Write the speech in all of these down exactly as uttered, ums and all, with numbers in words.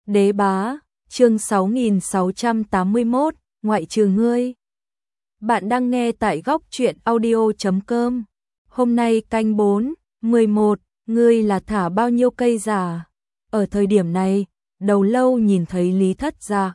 Đế bá, chương sáu nghìn sáu trăm tám mươi mốt, ngoại trừ ngươi. Bạn đang nghe tại góc truyện audio chấm com. Hôm nay canh bốn, mười một, ngươi là thả bao nhiêu cây giả? Ở thời điểm này, Đầu Lâu nhìn thấy Lý Thất Dạ.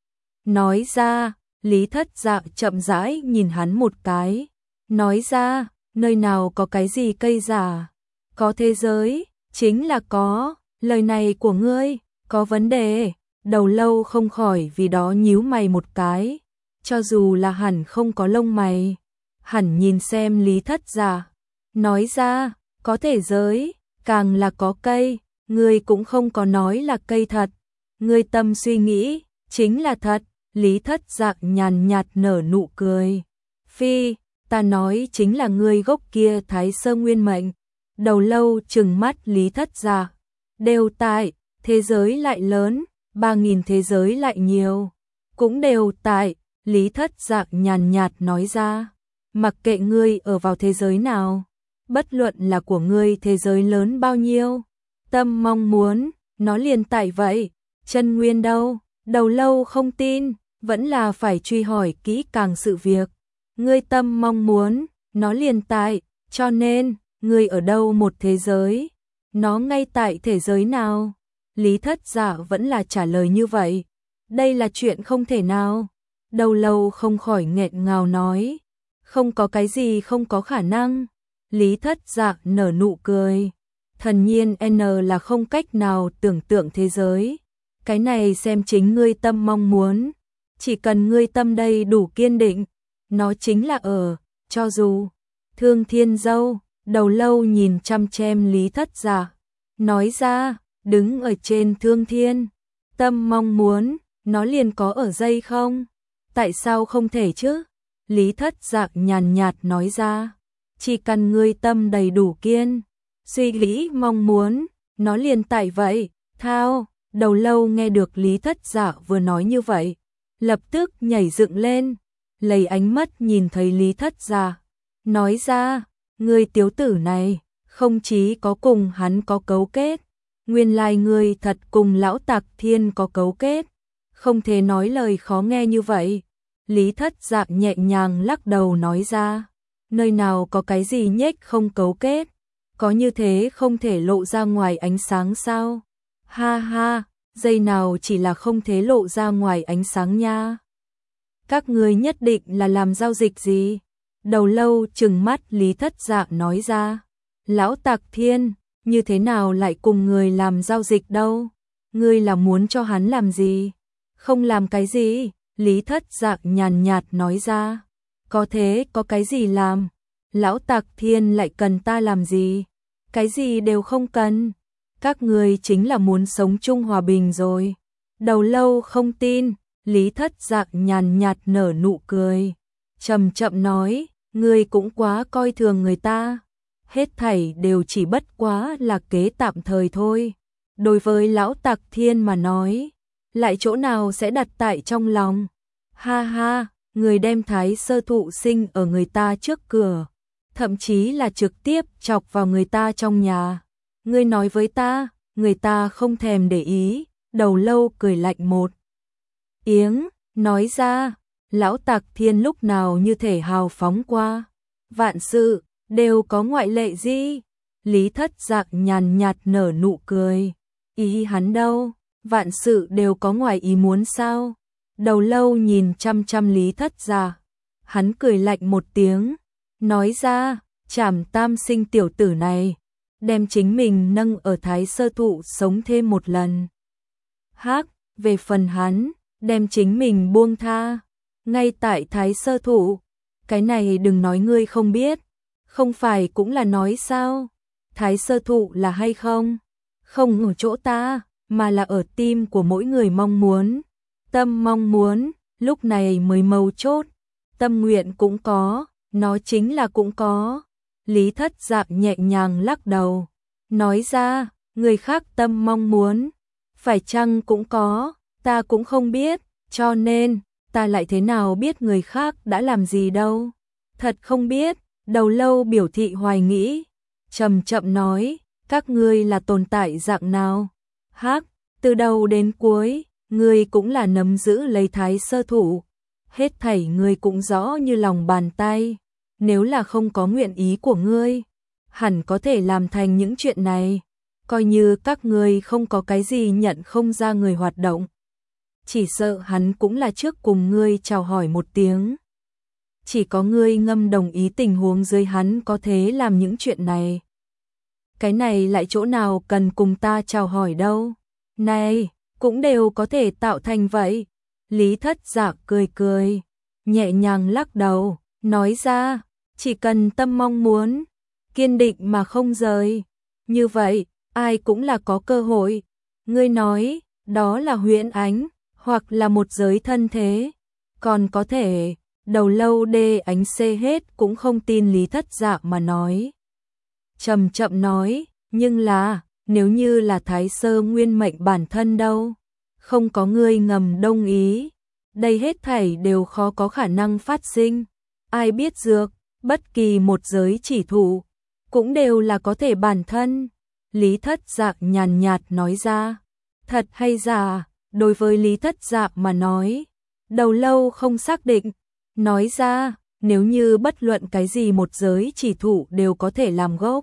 Nói ra, Lý Thất Dạ chậm rãi nhìn hắn một cái. Nói ra, nơi nào có cái gì cây giả? Có thế giới, chính là có, lời này của ngươi, có vấn đề. Đầu Lâu không khỏi vì đó nhíu mày một cái. Cho dù là hẳn không có lông mày, hẳn nhìn xem Lý Thất Dạ. Nói ra, có thể giới, càng là có cây, ngươi cũng không có nói là cây thật. Ngươi tâm suy nghĩ, chính là thật. Lý Thất Dạ nhàn nhạt nở nụ cười. Phi, ta nói chính là ngươi gốc kia Thái Sơ Nguyên Mệnh. Đầu Lâu trừng mắt Lý Thất Dạ. Đều tại, thế giới lại lớn, ba nghìn thế giới lại nhiều. Cũng đều tại, Lý Thất Dạ nhàn nhạt nói ra. Mặc kệ ngươi ở vào thế giới nào, bất luận là của ngươi thế giới lớn bao nhiêu, tâm mong muốn, nó liền tại vậy. Chân nguyên đâu? Đầu Lâu không tin, vẫn là phải truy hỏi kỹ càng sự việc. Ngươi tâm mong muốn, nó liền tại, cho nên, ngươi ở đâu một thế giới? Nó ngay tại thế giới nào? Lý Thất Dạ vẫn là trả lời như vậy. Đây là chuyện không thể nào. Đầu Lâu không khỏi nghẹn ngào nói. Không có cái gì không có khả năng. Lý Thất Dạ nở nụ cười. Thần nhiên N là không cách nào tưởng tượng thế giới. Cái này xem chính ngươi tâm mong muốn. Chỉ cần ngươi tâm đây đủ kiên định, nó chính là ở, cho dù. Thương Thiên Dâu, Đầu Lâu nhìn chăm chăm Lý Thất Dạ. Nói ra, đứng ở trên Thương Thiên, tâm mong muốn, nó liền có ở dây không? Tại sao không thể chứ? Lý Thất Dạ nhàn nhạt nói ra. Chỉ cần ngươi tâm đầy đủ kiên, suy nghĩ mong muốn, nó liền tại vậy. Thao, Đầu Lâu nghe được Lý Thất Dạ vừa nói như vậy, lập tức nhảy dựng lên, lấy ánh mắt nhìn thấy Lý Thất Dạ. Nói ra, ngươi tiểu tử này, không chỉ có cùng hắn có cấu kết, nguyên lai ngươi thật cùng lão Tạc Thiên có cấu kết. Không thể nói lời khó nghe như vậy. Lý Thất Dạ nhẹ nhàng lắc đầu nói ra. Nơi nào có cái gì nhếch không cấu kết? Có như thế không thể lộ ra ngoài ánh sáng sao? Ha ha, dây nào chỉ là không thể lộ ra ngoài ánh sáng nha. Các ngươi nhất định là làm giao dịch gì? Đầu Lâu trừng mắt Lý Thất Dạ nói ra. Lão Tạc Thiên, như thế nào lại cùng người làm giao dịch đâu? Ngươi là muốn cho hắn làm gì? Không làm cái gì? Lý Thất Dạ nhàn nhạt nói ra. Có thế có cái gì làm? Lão Tạc Thiên lại cần ta làm gì? Cái gì đều không cần. Các ngươi chính là muốn sống chung hòa bình rồi. Đầu Lâu không tin. Lý Thất Dạ nhàn nhạt nở nụ cười. Chậm chậm nói, ngươi cũng quá coi thường người ta. Hết thảy đều chỉ bất quá là kế tạm thời thôi. Đối với lão Tạc Thiên mà nói, lại chỗ nào sẽ đặt tại trong lòng. Ha ha, người đem Thái Sơ Thụ sinh ở người ta trước cửa, thậm chí là trực tiếp chọc vào người ta trong nhà. Ngươi nói với ta, người ta không thèm để ý. Đầu Lâu cười lạnh một tiếng, nói ra, lão Tạc Thiên lúc nào như thể hào phóng qua. Vạn sự đều có ngoại lệ gì? Lý Thất Dạ nhàn nhạt nở nụ cười. Ý hắn đâu? Vạn sự đều có ngoài ý muốn sao? Đầu Lâu nhìn chăm chăm Lý Thất Dạ. Hắn cười lạnh một tiếng, nói ra, Trảm Tam Sinh tiểu tử này, đem chính mình nâng ở Thái Sơ Thụ sống thêm một lần. Hắc, về phần hắn, đem chính mình buông tha, ngay tại Thái Sơ Thụ. Cái này đừng nói ngươi không biết, không phải cũng là nói sao? Thái Sơ Thụ là hay không? Không ở chỗ ta, mà là ở tim của mỗi người mong muốn. Tâm mong muốn, lúc này mới mấu chốt. Tâm nguyện cũng có, nó chính là cũng có. Lý Thất Dạ nhẹ nhàng lắc đầu. Nói ra, người khác tâm mong muốn, phải chăng cũng có, ta cũng không biết, cho nên, ta lại thế nào biết người khác đã làm gì đâu. Thật không biết. Đầu Lâu biểu thị hoài nghĩ, chậm chậm nói, các ngươi là tồn tại dạng nào? Hắc, Từ đầu đến cuối, ngươi cũng là nắm giữ lấy Thái Sơ thủ. Hết thảy ngươi cũng rõ như lòng bàn tay. Nếu là không có nguyện ý của ngươi, hẳn có thể làm thành những chuyện này. Coi như các ngươi không có cái gì nhận không ra người hoạt động. Chỉ sợ hắn cũng là trước cùng ngươi chào hỏi một tiếng. Chỉ có ngươi ngâm đồng ý tình huống dưới hắn có thể làm những chuyện này. Cái này lại chỗ nào cần cùng ta chào hỏi đâu. Này, cũng đều có thể tạo thành vậy. Lý Thất Dạ cười cười, nhẹ nhàng lắc đầu, nói ra, chỉ cần tâm mong muốn, kiên định mà không rời. Như vậy, ai cũng là có cơ hội. Ngươi nói, đó là huyễn ánh, hoặc là một giới thân thế. Còn có thể, đầu lâu đê ánh xê hết cũng không tin Lý Thất Dạ mà nói. Chậm chậm nói, nhưng là, nếu như là Thái Sơ nguyên mệnh bản thân đâu, không có ngươi ngầm đồng ý, đây hết thảy đều khó có khả năng phát sinh. Ai biết dược, bất kỳ một giới chỉ thủ, cũng đều là có thể bản thân. Lý Thất Dạ nhàn nhạt nói ra, thật hay giả, đối với Lý Thất Dạ mà nói, đầu lâu không xác định, nói ra, nếu như bất luận cái gì một giới chỉ thủ đều có thể làm gốc.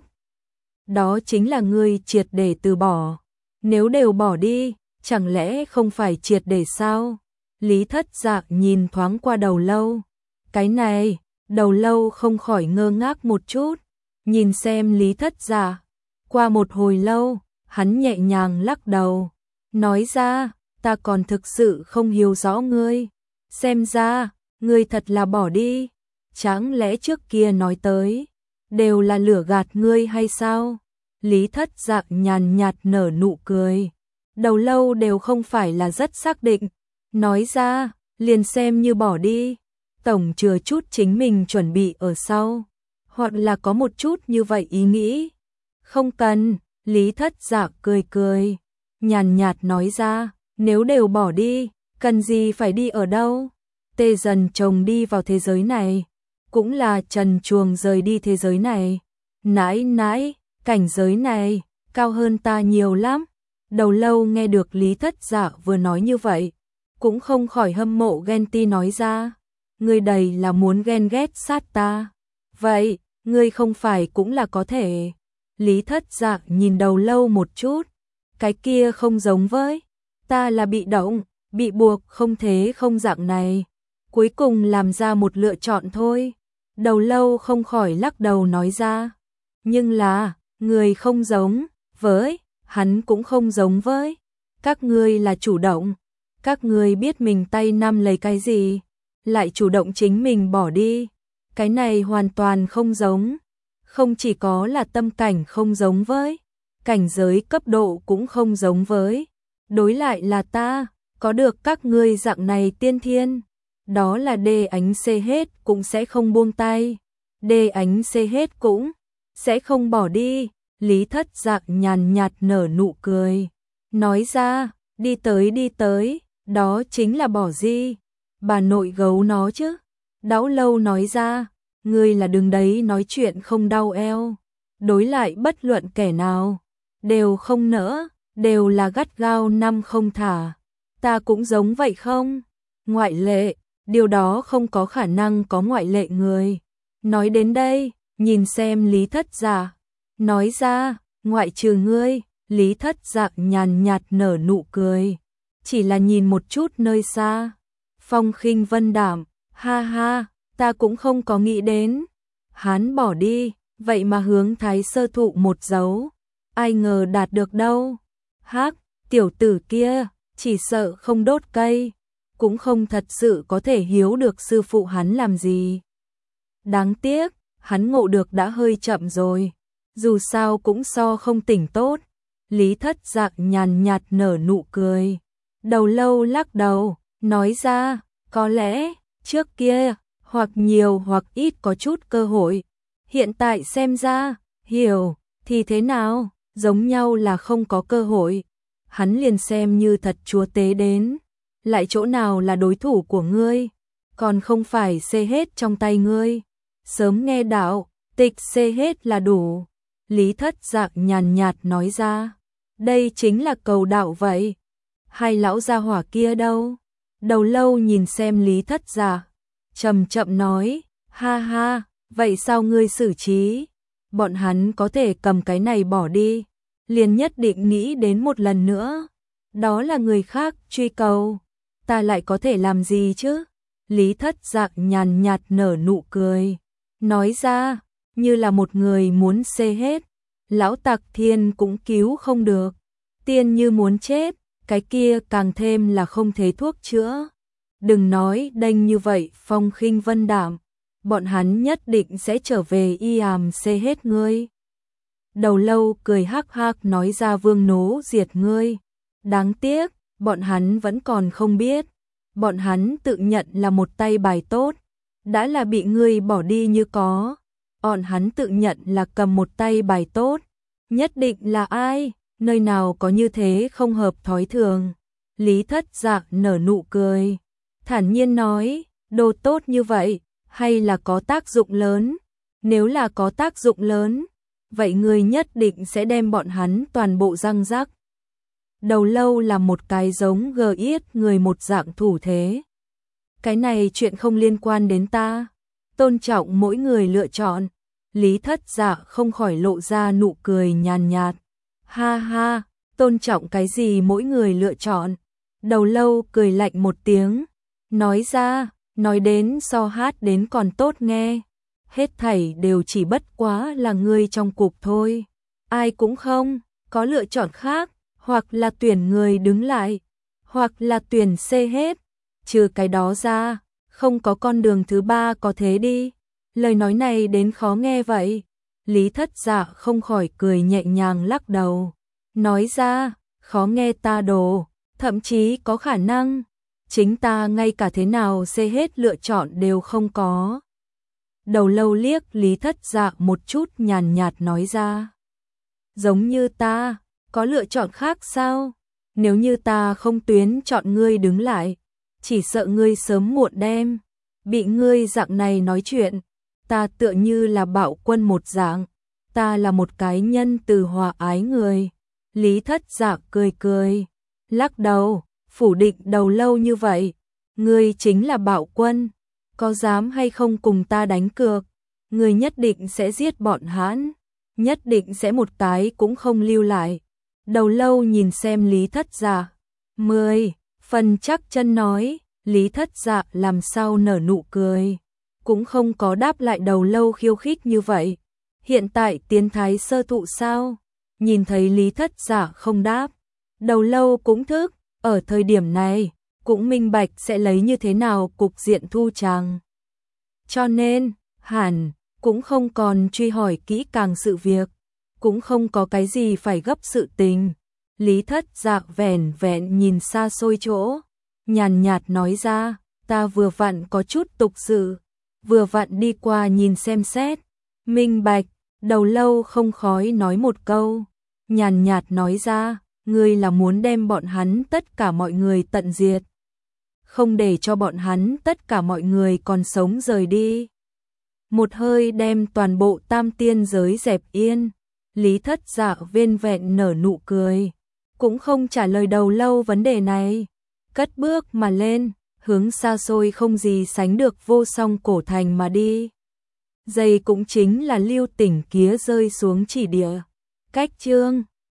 Đó chính là ngươi triệt để từ bỏ. Nếu đều bỏ đi, chẳng lẽ không phải triệt để sao? Lý Thất Dạ nhìn thoáng qua đầu lâu. Cái này, đầu lâu không khỏi ngơ ngác một chút. Nhìn xem Lý Thất Dạ. Qua một hồi lâu, hắn nhẹ nhàng lắc đầu. Nói ra, ta còn thực sự không hiểu rõ ngươi. Xem ra, ngươi thật là bỏ đi. Chẳng lẽ trước kia nói tới, đều là lửa gạt ngươi hay sao? Lý Thất Dạ nhàn nhạt nở nụ cười. Đầu lâu đều không phải là rất xác định. Nói ra, liền xem như bỏ đi. Tổng chừa chút chính mình chuẩn bị ở sau. Hoặc là có một chút như vậy ý nghĩ. Không cần, Lý Thất Dạ cười cười. Nhàn nhạt nói ra, nếu đều bỏ đi, cần gì phải đi ở đâu? Tê dần chồng đi vào thế giới này. Cũng là trần truồng rời đi thế giới này. Nãi nãi, cảnh giới này, cao hơn ta nhiều lắm. Đầu lâu nghe được Lý Thất Dạ vừa nói như vậy, cũng không khỏi hâm mộ ghen ti nói ra. Ngươi đầy là muốn ghen ghét sát ta. Vậy, ngươi không phải cũng là có thể. Lý Thất Dạ nhìn đầu lâu một chút. Cái kia không giống với. Ta là bị động, bị buộc không thế không dạng này. Cuối cùng làm ra một lựa chọn thôi. Đầu lâu không khỏi lắc đầu nói ra. Nhưng là, người không giống với, hắn cũng không giống với. Các ngươi là chủ động. Các ngươi biết mình tay nắm lấy cái gì, lại chủ động chính mình bỏ đi. Cái này hoàn toàn không giống. Không chỉ có là tâm cảnh không giống với, cảnh giới cấp độ cũng không giống với. Đối lại là ta, có được các ngươi dạng này tiên thiên. Đó là đê ánh xê hết cũng sẽ không buông tay. Đê ánh xê hết cũng sẽ không bỏ đi. Lý Thất Dạ nhàn nhạt nở nụ cười. Nói ra, đi tới đi tới, đó chính là bỏ gì. Bà nội gấu nó chứ. Đão lâu nói ra, ngươi là đừng đấy nói chuyện không đau eo. Đối lại bất luận kẻ nào, đều không nỡ, đều là gắt gao năm không thả. Ta cũng giống vậy không? Ngoại lệ, điều đó không có khả năng có ngoại lệ người. Nói đến đây, nhìn xem Lý Thất Dạ. Nói ra, ngoại trừ ngươi, Lý Thất Dạ nhàn nhạt nở nụ cười. Chỉ là nhìn một chút nơi xa. Phong khinh vân đạm, ha ha, ta cũng không có nghĩ đến. Hắn bỏ đi, vậy mà hướng Thái Sơ thụ một dấu. Ai ngờ đạt được đâu. Hắc, tiểu tử kia, chỉ sợ không đốt cây. Cũng không thật sự có thể hiếu được sư phụ hắn làm gì. Đáng tiếc, hắn ngộ được đã hơi chậm rồi. Dù sao cũng so không tỉnh tốt. Lý Thất Dạ nhàn nhạt nở nụ cười. Đầu lâu lắc đầu, nói ra, có lẽ, trước kia, hoặc nhiều hoặc ít có chút cơ hội. Hiện tại xem ra, hiểu, thì thế nào, giống nhau là không có cơ hội. Hắn liền xem như thật chúa tế đến. Lại chỗ nào là đối thủ của ngươi, còn không phải xê hết trong tay ngươi. Sớm nghe đạo, tịch xê hết là đủ. Lý Thất Dạ nhàn nhạt nói ra, đây chính là cầu đạo vậy. hai lão gia hỏa kia đâu? Đầu Lâu nhìn xem Lý Thất Dạ, chậm chậm nói, ha ha, vậy sao ngươi xử trí? Bọn hắn có thể cầm cái này bỏ đi, liền nhất định nghĩ đến một lần nữa. Đó là người khác truy cầu, ta lại có thể làm gì chứ? Lý Thất Dạ nhàn nhạt nở nụ cười, nói ra, như là một người muốn xê hết, lão tặc thiên cũng cứu không được, tiên như muốn chết, cái kia càng thêm là không thấy thuốc chữa. Đừng nói đanh như vậy phong khinh vân đạm, bọn hắn nhất định sẽ trở về y àm xê hết ngươi. Đầu Lâu cười hắc hắc nói ra vương nố diệt ngươi. Đáng tiếc, bọn hắn vẫn còn không biết. Bọn hắn tự nhận là một tay bài tốt, đã là bị ngươi bỏ đi như có. Bọn hắn tự nhận là cầm một tay bài tốt, nhất định là ai, nơi nào có như thế không hợp thói thường. Lý Thất Dạ nở nụ cười, thản nhiên nói, đồ tốt như vậy, hay là có tác dụng lớn? Nếu là có tác dụng lớn, vậy ngươi nhất định sẽ đem bọn hắn toàn bộ răng rắc. Đầu Lâu là một cái giống gờ yết người một dạng thủ thế. Cái này chuyện không liên quan đến ta, tôn trọng mỗi người lựa chọn. Lý Thất Dạ không khỏi lộ ra nụ cười nhàn nhạt. Ha ha, tôn trọng cái gì mỗi người lựa chọn? Đầu Lâu cười lạnh một tiếng, nói ra, nói đến so hát đến còn tốt nghe. Hết thảy đều chỉ bất quá là ngươi trong cục thôi. Ai cũng không có lựa chọn khác, hoặc là tuyển người đứng lại, hoặc là tuyển xê hết. Trừ cái đó ra, không có con đường thứ ba có thế đi. Lời nói này đến khó nghe vậy. Lý Thất Dạ không khỏi cười nhẹ nhàng lắc đầu, nói ra, khó nghe ta đồ, thậm chí có khả năng chính ta ngay cả thế nào xê hết lựa chọn đều không có. Đầu Lâu liếc Lý Thất Dạ một chút nhàn nhạt nói ra, giống như ta, có lựa chọn khác sao? Nếu như ta không tuyến chọn ngươi đứng lại, chỉ sợ ngươi sớm muộn đem bị ngươi dạng này nói chuyện. Ta tựa như là bạo quân một dạng, ta là một cái nhân từ hòa ái người. Lý Thất Dạ cười cười, lắc đầu, phủ định Đầu Lâu như vậy. Ngươi chính là bạo quân, có dám hay không cùng ta đánh cược? Ngươi nhất định sẽ giết bọn hắn, nhất định sẽ một cái cũng không lưu lại. Đầu Lâu nhìn xem Lý Thất Dạ, mười phần chắc chân nói. Lý Thất Dạ làm sao nở nụ cười, cũng không có đáp lại Đầu Lâu khiêu khích như vậy. Hiện tại tiến thái sơ thụ sao? Nhìn thấy Lý Thất Dạ không đáp, Đầu Lâu cũng thức, ở thời điểm này, cũng minh bạch sẽ lấy như thế nào cục diện thu chàng. Cho nên, hẳn, cũng không còn truy hỏi kỹ càng sự việc, cũng không có cái gì phải gấp sự tình. Lý Thất Dạ vẻn vẹn nhìn xa xôi chỗ, nhàn nhạt nói ra, ta vừa vặn có chút tục sự, vừa vặn đi qua nhìn xem xét. Minh bạch. Đầu Lâu không khói nói một câu, nhàn nhạt nói ra, ngươi là muốn đem bọn hắn tất cả mọi người tận diệt, không để cho bọn hắn tất cả mọi người còn sống rời đi. Một hơi đem toàn bộ tam tiên giới dẹp yên. Lý Thất Dạ viên vẹn nở nụ cười, cũng không trả lời Đầu Lâu vấn đề này, cất bước mà lên, hướng xa xôi không gì sánh được vô song cổ thành mà đi. Giây cũng chính là lưu tỉnh kía rơi xuống chỉ địa. Cách chương